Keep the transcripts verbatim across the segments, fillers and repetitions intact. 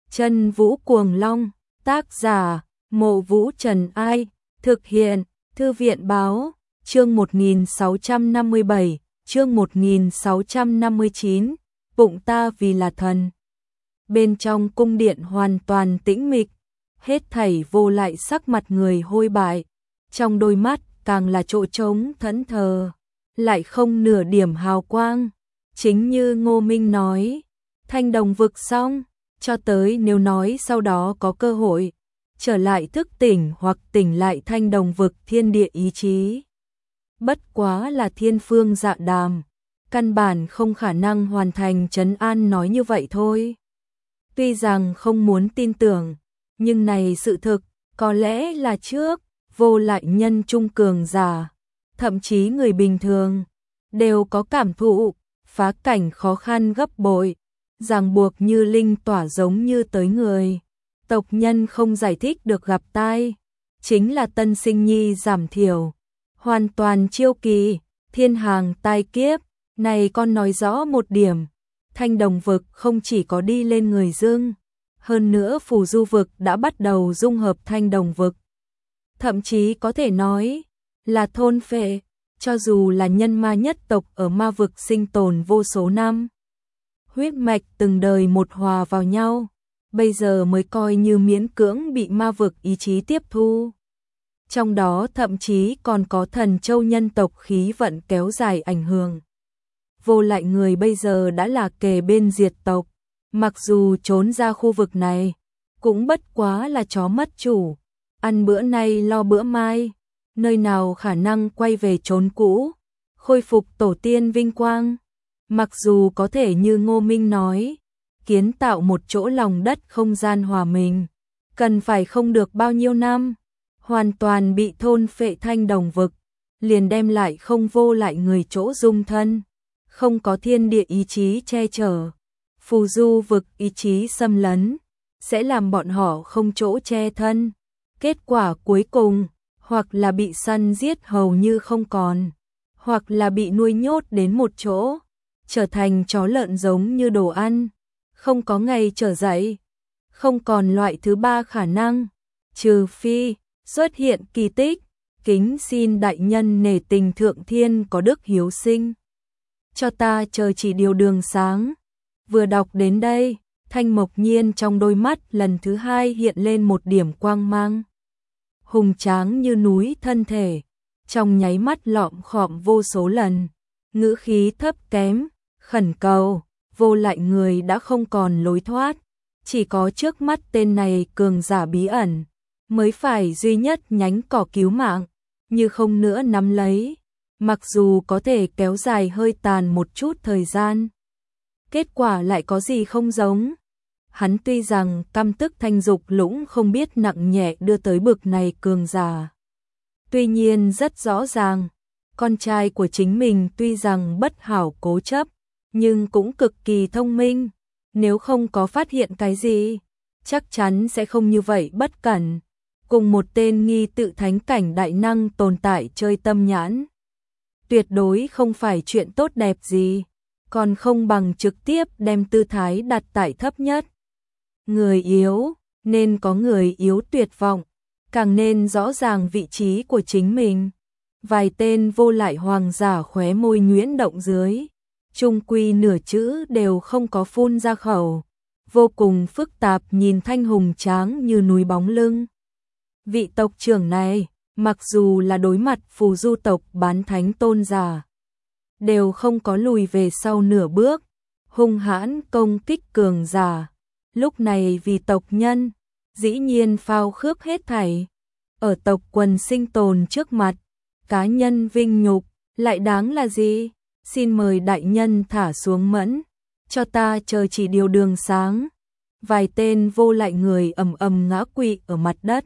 Chân Vũ Cuồng Long, tác giả, Mộ Vũ Trần Ai, thực hiện, Thư viện Báo, chương một nghìn sáu trăm năm mươi bảy, chương một nghìn sáu trăm năm mươi chín, bụng ta vì là thần. Bên trong cung điện hoàn toàn tĩnh mịch, hết thảy vô lại sắc mặt người hôi bại, trong đôi mắt càng là chỗ trống thẫn thờ, lại không nửa điểm hào quang. Chính như Ngô Minh nói, Thanh Đồng vực xong, cho tới nếu nói sau đó có cơ hội trở lại thức tỉnh hoặc tỉnh lại Thanh Đồng vực thiên địa ý chí. Bất quá là thiên phương dạ đàm, căn bản không khả năng hoàn thành trấn an nói như vậy thôi. Tuy rằng không muốn tin tưởng, nhưng này sự thực, có lẽ là trước, vô lại nhân trung cường giả, thậm chí người bình thường, đều có cảm thụ, phá cảnh khó khăn gấp bội, ràng buộc như linh tỏa giống như tới người. Tộc nhân không giải thích được gặp tai, chính là tân sinh nhi giảm thiểu, hoàn toàn chiêu kỳ, thiên hàng tai kiếp. Này con nói rõ một điểm, Thanh Đồng vực không chỉ có đi lên người dương, hơn nữa Phù Du vực đã bắt đầu dung hợp Thanh Đồng vực. Thậm chí có thể nói là thôn phệ, cho dù là nhân ma nhất tộc ở ma vực sinh tồn vô số năm. Huyết mạch từng đời một hòa vào nhau, bây giờ mới coi như miễn cưỡng bị ma vực ý chí tiếp thu. Trong đó thậm chí còn có thần châu nhân tộc khí vận kéo dài ảnh hưởng. Vô lại người bây giờ đã là kề bên diệt tộc, mặc dù trốn ra khu vực này, cũng bất quá là chó mất chủ, ăn bữa nay lo bữa mai, nơi nào khả năng quay về chốn cũ, khôi phục tổ tiên vinh quang. Mặc dù có thể như Ngô Minh nói, kiến tạo một chỗ lòng đất không gian hòa mình, cần phải không được bao nhiêu năm, hoàn toàn bị thôn phệ Thanh Đồng vực, liền đem lại không vô lại người chỗ dung thân, không có thiên địa ý chí che chở, Phù Du vực ý chí xâm lấn, sẽ làm bọn họ không chỗ che thân. Kết quả cuối cùng, hoặc là bị săn giết hầu như không còn, hoặc là bị nuôi nhốt đến một chỗ, trở thành chó lợn giống như đồ ăn, không có ngày trở dậy. Không còn loại thứ ba khả năng, trừ phi xuất hiện kỳ tích, kính xin đại nhân nể tình thượng thiên có đức hiếu sinh, cho ta chờ chỉ điều đường sáng. Vừa đọc đến đây, Thanh Mộc Nhiên trong đôi mắt lần thứ hai hiện lên một điểm quang mang. Hùng tráng như núi thân thể, trong nháy mắt lọm khọm vô số lần, ngữ khí thấp kém, khẩn cầu, vô lại người đã không còn lối thoát, chỉ có trước mắt tên này cường giả bí ẩn, mới phải duy nhất nhánh cỏ cứu mạng, như không nữa nắm lấy, mặc dù có thể kéo dài hơi tàn một chút thời gian. Kết quả lại có gì không giống. Hắn tuy rằng căm tức Thanh Dục Lũng không biết nặng nhẹ đưa tới bực này cường giả. Tuy nhiên rất rõ ràng, con trai của chính mình tuy rằng bất hảo cố chấp, nhưng cũng cực kỳ thông minh. Nếu không có phát hiện cái gì, chắc chắn sẽ không như vậy bất cẩn. Cùng một tên nghi tự thánh cảnh đại năng tồn tại chơi tâm nhãn. Tuyệt đối không phải chuyện tốt đẹp gì, còn không bằng trực tiếp đem tư thái đặt tại thấp nhất. Người yếu, nên có người yếu tuyệt vọng, càng nên rõ ràng vị trí của chính mình. Vài tên vô lại hoàng giả khóe môi nhuyễn động dưới, chung quy nửa chữ đều không có phun ra khẩu, vô cùng phức tạp nhìn Thanh hùng tráng như núi bóng lưng. Vị tộc trưởng này, mặc dù là đối mặt Phù Du tộc bán thánh tôn giả, đều không có lùi về sau nửa bước, hung hãn công kích cường giả. Lúc này vì tộc nhân, dĩ nhiên phao khước hết thảy. Ở tộc quần sinh tồn trước mặt, cá nhân vinh nhục, lại đáng là gì? Xin mời đại nhân thả xuống mẫn, cho ta chờ chỉ điều đường sáng. Vài tên vô lại người ầm ầm ngã quỵ ở mặt đất,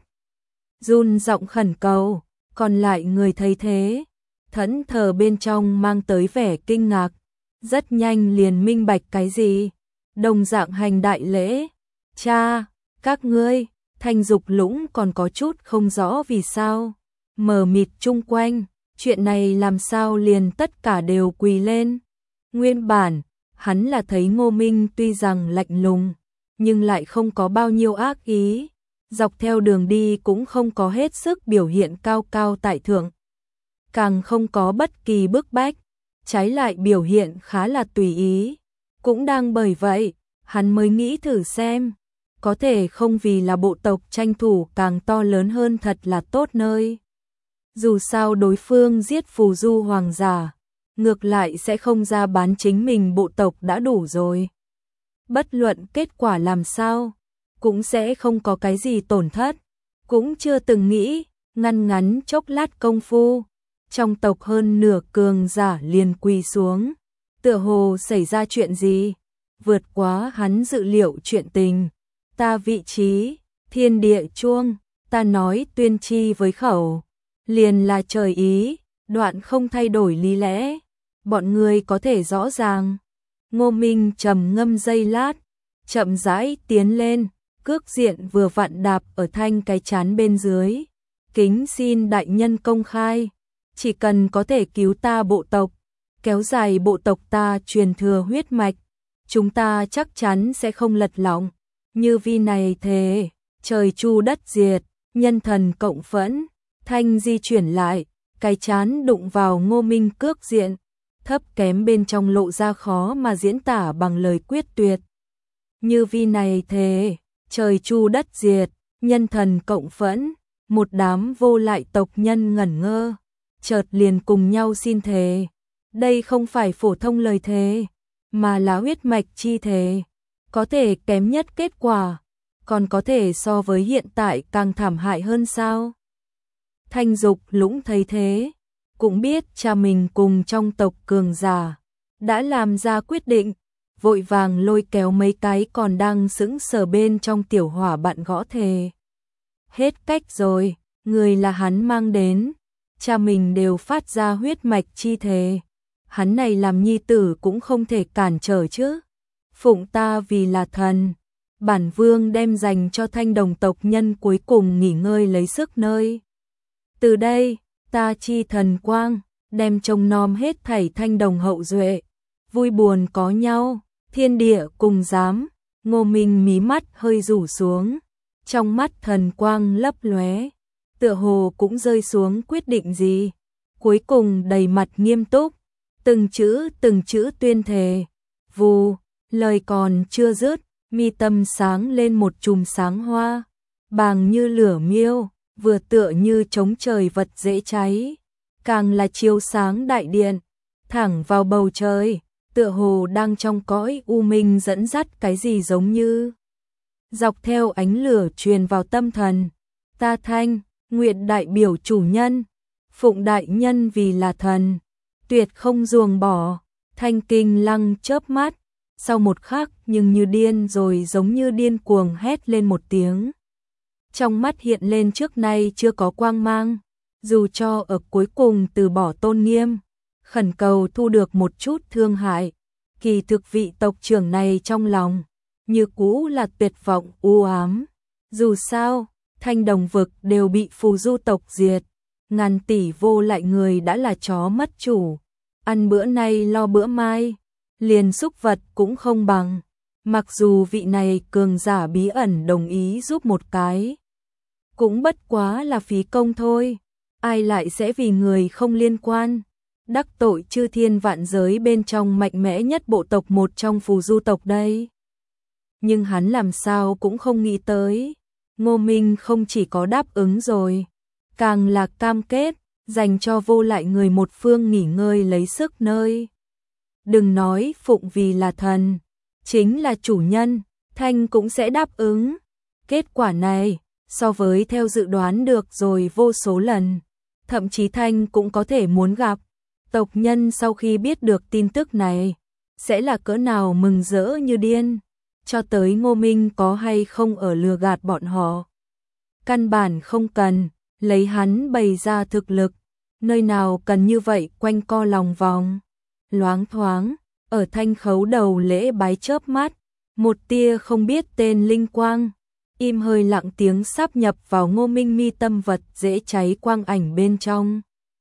run giọng khẩn cầu, còn lại người thấy thế, thẫn thờ bên trong mang tới vẻ kinh ngạc, rất nhanh liền minh bạch cái gì. Đồng dạng hành đại lễ, cha, các ngươi. Thanh Dục Lũng còn có chút không rõ vì sao, mờ mịt chung quanh, chuyện này làm sao liền tất cả đều quỳ lên. Nguyên bản, hắn là thấy Ngô Minh tuy rằng lạnh lùng, nhưng lại không có bao nhiêu ác ý, dọc theo đường đi cũng không có hết sức biểu hiện cao cao tại thượng, càng không có bất kỳ bức bách, trái lại biểu hiện khá là tùy ý. Cũng đang bởi vậy, hắn mới nghĩ thử xem, có thể không vì là bộ tộc tranh thủ càng to lớn hơn thật là tốt nơi. Dù sao đối phương giết phù du hoàng giả, ngược lại sẽ không ra bán chính mình bộ tộc đã đủ rồi. Bất luận kết quả làm sao, cũng sẽ không có cái gì tổn thất, cũng chưa từng nghĩ, ngăn ngắn chốc lát công phu, trong tộc hơn nửa cường giả liền quỳ xuống, tựa hồ xảy ra chuyện gì, vượt quá hắn dự liệu chuyện tình. Ta vị trí, thiên địa chuông, ta nói tuyên chi với khẩu, liền là trời ý, đoạn không thay đổi lý lẽ, bọn người có thể rõ ràng. Ngô Minh trầm ngâm giây lát, chậm rãi tiến lên, cước diện vừa vặn đạp ở Thanh cái chán bên dưới. Kính xin đại nhân công khai, chỉ cần có thể cứu ta bộ tộc, kéo dài bộ tộc ta truyền thừa huyết mạch, chúng ta chắc chắn sẽ không lật lọng. Như vi này thề, trời chu đất diệt, nhân thần cộng phẫn. Thanh di chuyển lại, cái chán đụng vào Ngô Minh cước diện, thấp kém bên trong lộ ra khó mà diễn tả bằng lời quyết tuyệt. Như vi này thề, trời chu đất diệt, nhân thần cộng phẫn. Một đám vô lại tộc nhân ngẩn ngơ, chợt liền cùng nhau xin thề. Đây không phải phổ thông lời thề, mà là huyết mạch chi thề. Có thể kém nhất kết quả, còn có thể so với hiện tại càng thảm hại hơn sao? Thanh Dục Lũng thấy thế, cũng biết cha mình cùng trong tộc cường giả đã làm ra quyết định, vội vàng lôi kéo mấy cái còn đang sững sờ bên trong tiểu hỏa bạn gõ thề. Hết cách rồi, người là hắn mang đến, cha mình đều phát ra huyết mạch chi thề, hắn này làm nhi tử cũng không thể cản trở chứ. Phụng ta vì là thần, bản vương đem dành cho Thanh đồng tộc nhân cuối cùng nghỉ ngơi lấy sức nơi. Từ đây, ta chi thần quang, đem trông nom hết thảy Thanh đồng hậu duệ, vui buồn có nhau, thiên địa cùng giám. Ngô Minh mí mắt hơi rủ xuống, trong mắt thần quang lấp lóe, tựa hồ cũng rơi xuống quyết định gì, cuối cùng đầy mặt nghiêm túc, từng chữ từng chữ tuyên thề. Vù, lời còn chưa dứt, mi tâm sáng lên một chùm sáng hoa, bàng như lửa miêu, vừa tựa như trống trời vật dễ cháy, càng là chiếu sáng đại điện, thẳng vào bầu trời, tựa hồ đang trong cõi u minh dẫn dắt cái gì giống như. Dọc theo ánh lửa truyền vào tâm thần, ta Thanh, nguyện đại biểu chủ nhân, phụng đại nhân vì là thần, tuyệt không ruồng bỏ. Thanh Kinh Lăng chớp mắt, sau một khắc nhưng như điên rồi giống như điên cuồng hét lên một tiếng. Trong mắt hiện lên trước nay chưa có quang mang, dù cho ở cuối cùng từ bỏ tôn nghiêm, khẩn cầu thu được một chút thương hại, kỳ thực vị tộc trưởng này trong lòng như cũ là tuyệt vọng u ám. Dù sao, Thanh đồng vực đều bị phù du tộc diệt, ngàn tỷ vô lại người đã là chó mất chủ, ăn bữa nay lo bữa mai, liền súc vật cũng không bằng. Mặc dù vị này cường giả bí ẩn đồng ý giúp một cái, cũng bất quá là phí công thôi, ai lại sẽ vì người không liên quan đắc tội chư thiên vạn giới bên trong mạnh mẽ nhất bộ tộc một trong phù du tộc đây. Nhưng hắn làm sao cũng không nghĩ tới, Ngô Minh không chỉ có đáp ứng rồi, càng là cam kết dành cho vô lại người một phương nghỉ ngơi lấy sức nơi. Đừng nói phụng vì là thần, chính là chủ nhân, Thanh cũng sẽ đáp ứng. Kết quả này, so với theo dự đoán được rồi vô số lần, thậm chí Thanh cũng có thể muốn gặp. Tộc nhân sau khi biết được tin tức này, sẽ là cỡ nào mừng rỡ như điên, cho tới Ngô Minh có hay không ở lừa gạt bọn họ. Căn bản không cần, lấy hắn bày ra thực lực, nơi nào cần như vậy quanh co lòng vòng. Loáng thoáng, ở Thanh khấu đầu lễ bái chớp mắt, một tia không biết tên linh quang, im hơi lặng tiếng sáp nhập vào Ngô Minh mi tâm vật dễ cháy quang ảnh bên trong.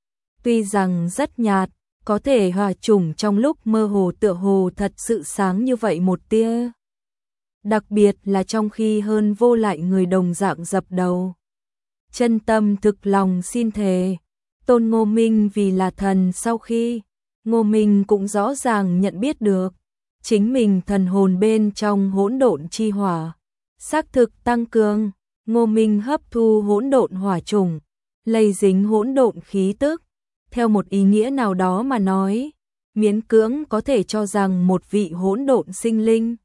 Tuy rằng rất nhạt, có thể hòa trùng trong lúc mơ hồ tựa hồ thật sự sáng như vậy một tia. đặc biệt là trong khi hơn vô lại người đồng dạng dập đầu. Chân tâm thực lòng xin thề, tôn Ngô Minh vì là thần. Sau khi Ngô Minh cũng rõ ràng nhận biết được, chính mình thần hồn bên trong hỗn độn chi hỏa, xác thực tăng cường, Ngô Minh hấp thu hỗn độn hỏa chủng, lây dính hỗn độn khí tức, theo một ý nghĩa nào đó mà nói, miễn cưỡng có thể cho rằng một vị hỗn độn sinh linh.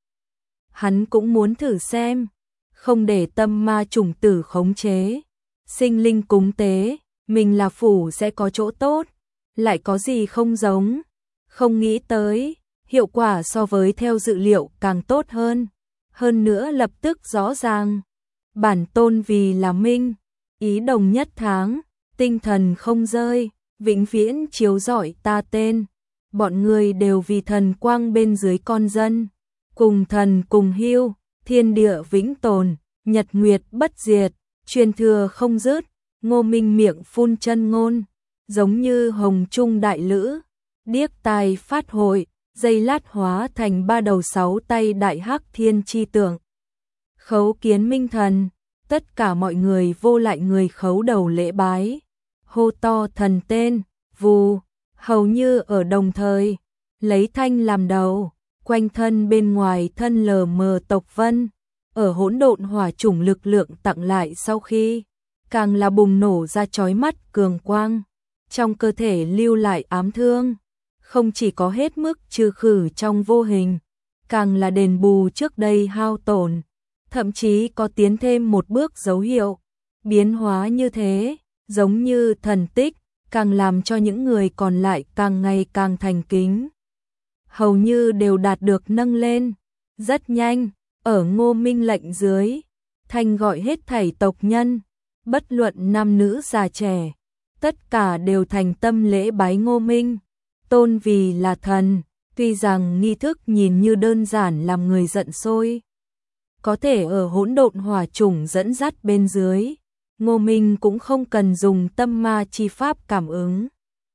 Hắn cũng muốn thử xem, không để tâm ma chủng tử khống chế, sinh linh cúng tế, mình là phủ sẽ có chỗ tốt, lại có gì không giống, không nghĩ tới, hiệu quả so với theo dự liệu càng tốt hơn, hơn nữa lập tức rõ ràng, bản tôn vì là minh, ý đồng nhất tháng, tinh thần không rơi, vĩnh viễn chiếu rọi ta tên, bọn người đều vì thần quang bên dưới con dân, cùng thần cùng hưu, thiên địa vĩnh tồn, nhật nguyệt bất diệt, truyền thừa không dứt. Ngô Minh miệng phun chân ngôn, giống như hồng trung đại lữ, điếc tai phát hội, dây lát hóa thành ba đầu sáu tay đại hắc thiên chi tượng. Khấu kiến minh thần, tất cả mọi người vô lại người khấu đầu lễ bái, hô to thần tên, vù, hầu như ở đồng thời, lấy thanh làm đầu, quanh thân bên ngoài thân lờ mờ tộc vân, ở hỗn độn hỏa chủng lực lượng tặng lại sau khi càng là bùng nổ ra chói mắt cường quang, trong cơ thể lưu lại ám thương, không chỉ có hết mức trừ khử trong vô hình, càng là đền bù trước đây hao tổn, thậm chí có tiến thêm một bước dấu hiệu, biến hóa như thế, giống như thần tích, càng làm cho những người còn lại càng ngày càng thành kính. Hầu như đều đạt được nâng lên, rất nhanh, ở Ngô Minh lệnh dưới, thanh gọi hết thảy tộc nhân, bất luận nam nữ già trẻ, tất cả đều thành tâm lễ bái Ngô Minh, tôn vì là thần, tuy rằng nghi thức nhìn như đơn giản làm người giận sôi. Có thể ở hỗn độn hỏa chủng dẫn dắt bên dưới, Ngô Minh cũng không cần dùng tâm ma chi pháp cảm ứng,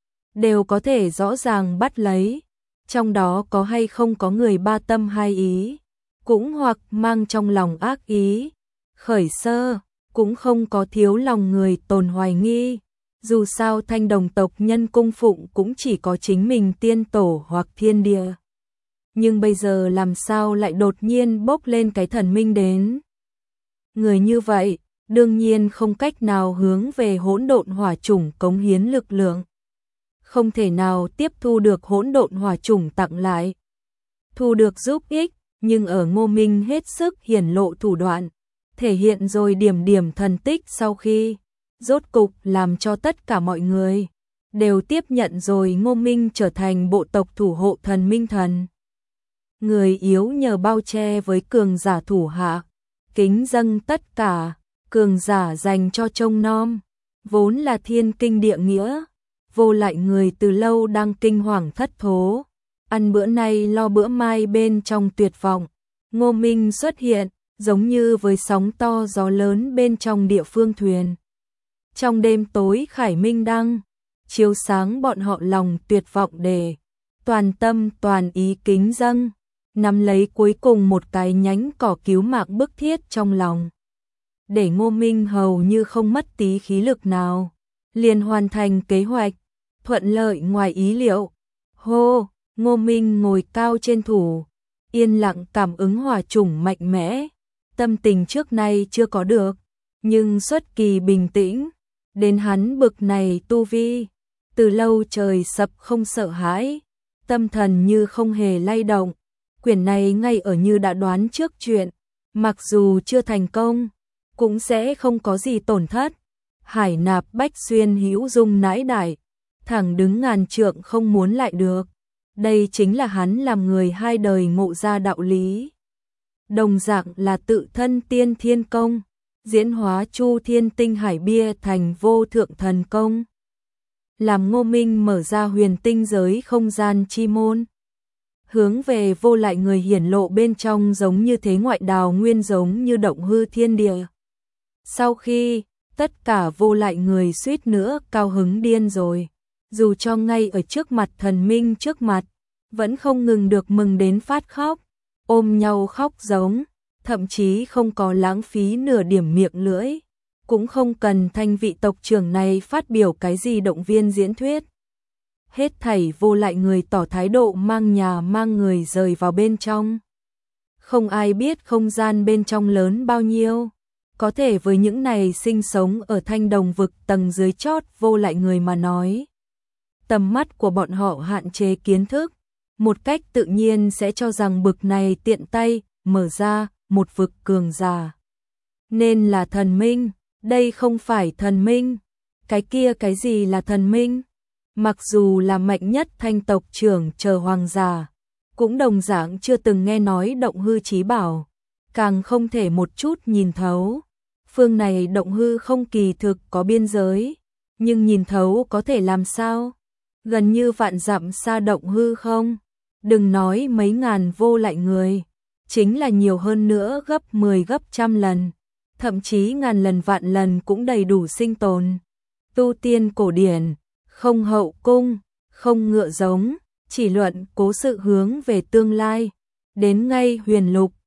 đều có thể rõ ràng bắt lấy, trong đó có hay không có người ba tâm hai ý, cũng hoặc mang trong lòng ác ý, khởi sơ, cũng không có thiếu lòng người tồn hoài nghi, dù sao thanh đồng tộc nhân cung phụng cũng chỉ có chính mình tiên tổ hoặc thiên địa. Nhưng bây giờ làm sao lại đột nhiên bốc lên cái thần minh đến? Người như vậy, đương nhiên không cách nào hướng về hỗn độn hỏa chủng cống hiến lực lượng. Không thể nào tiếp thu được hỗn độn hỏa chủng tặng lại. Thu được giúp ích, nhưng ở Ngô Minh hết sức hiển lộ thủ đoạn, thể hiện rồi điểm điểm thần tích sau khi, rốt cục làm cho tất cả mọi người đều tiếp nhận rồi Ngô Minh trở thành bộ tộc thủ hộ thần minh thần. Người yếu nhờ bao che với cường giả thủ hạ, kính dâng tất cả, cường giả dành cho trông nom, vốn là thiên kinh địa nghĩa, vô lại người từ lâu đang kinh hoàng thất thố, ăn bữa nay lo bữa mai bên trong tuyệt vọng, Ngô Minh xuất hiện, giống như với sóng to gió lớn bên trong địa phương thuyền. Trong đêm tối khải minh đăng, chiếu sáng bọn họ lòng tuyệt vọng để, toàn tâm toàn ý kính dâng, nắm lấy cuối cùng một cái nhánh cỏ cứu mạng bức thiết trong lòng. Để Ngô Minh hầu như không mất tí khí lực nào, liền hoàn thành kế hoạch, thuận lợi ngoài ý liệu. Hô, Ngô Minh ngồi cao trên thủ, yên lặng cảm ứng hỏa chủng mạnh mẽ, tâm tình trước nay chưa có được, nhưng xuất kỳ bình tĩnh, đến hắn bực này tu vi, từ lâu trời sập không sợ hãi, tâm thần như không hề lay động, quyển này ngay ở như đã đoán trước chuyện, mặc dù chưa thành công, cũng sẽ không có gì tổn thất. Hải nạp bách xuyên hữu dung nãi đại, thẳng đứng ngàn trượng không muốn lại được. Đây chính là hắn làm người hai đời ngộ ra đạo lý. Đồng dạng là tự thân tiên thiên công, diễn hóa chu thiên tinh hải bia thành vô thượng thần công. Làm Ngô Minh mở ra huyền tinh giới không gian chi môn. Hướng về vô lại người hiển lộ bên trong giống như thế ngoại đào nguyên giống như động hư thiên địa. Sau khi, tất cả vô lại người suýt nữa cao hứng điên rồi. Dù cho ngay ở trước mặt thần minh trước mặt, vẫn không ngừng được mừng đến phát khóc, ôm nhau khóc giống, thậm chí không có lãng phí nửa điểm miệng lưỡi, cũng không cần Thanh vị tộc trưởng này phát biểu cái gì động viên diễn thuyết. Hết thảy Vô Lại người tỏ thái độ mang nhà mang người rời vào bên trong. Không ai biết không gian bên trong lớn bao nhiêu, có thể với những này sinh sống ở Thanh Đồng vực tầng dưới chót Vô Lại người mà nói. Tầm mắt của bọn họ hạn chế kiến thức, một cách tự nhiên sẽ cho rằng bực này tiện tay mở ra một vực cường giả. Nên là thần minh, đây không phải thần minh. Cái kia cái gì là thần minh? Mặc dù là mạnh nhất Thanh tộc trưởng chờ hoàng giả, cũng đồng dạng chưa từng nghe nói động hư chí bảo, càng không thể một chút nhìn thấu. Phương này động hư không kỳ thực có biên giới, nhưng nhìn thấu có thể làm sao? Gần như vạn dặm xa động hư không? Đừng nói mấy ngàn Vô Lại người, chính là nhiều hơn nữa gấp mười gấp trăm lần, thậm chí ngàn lần vạn lần cũng đầy đủ sinh tồn. Tu tiên cổ điển, không hậu cung, không ngựa giống, chỉ luận cố sự hướng về tương lai. Đến ngay huyền lục,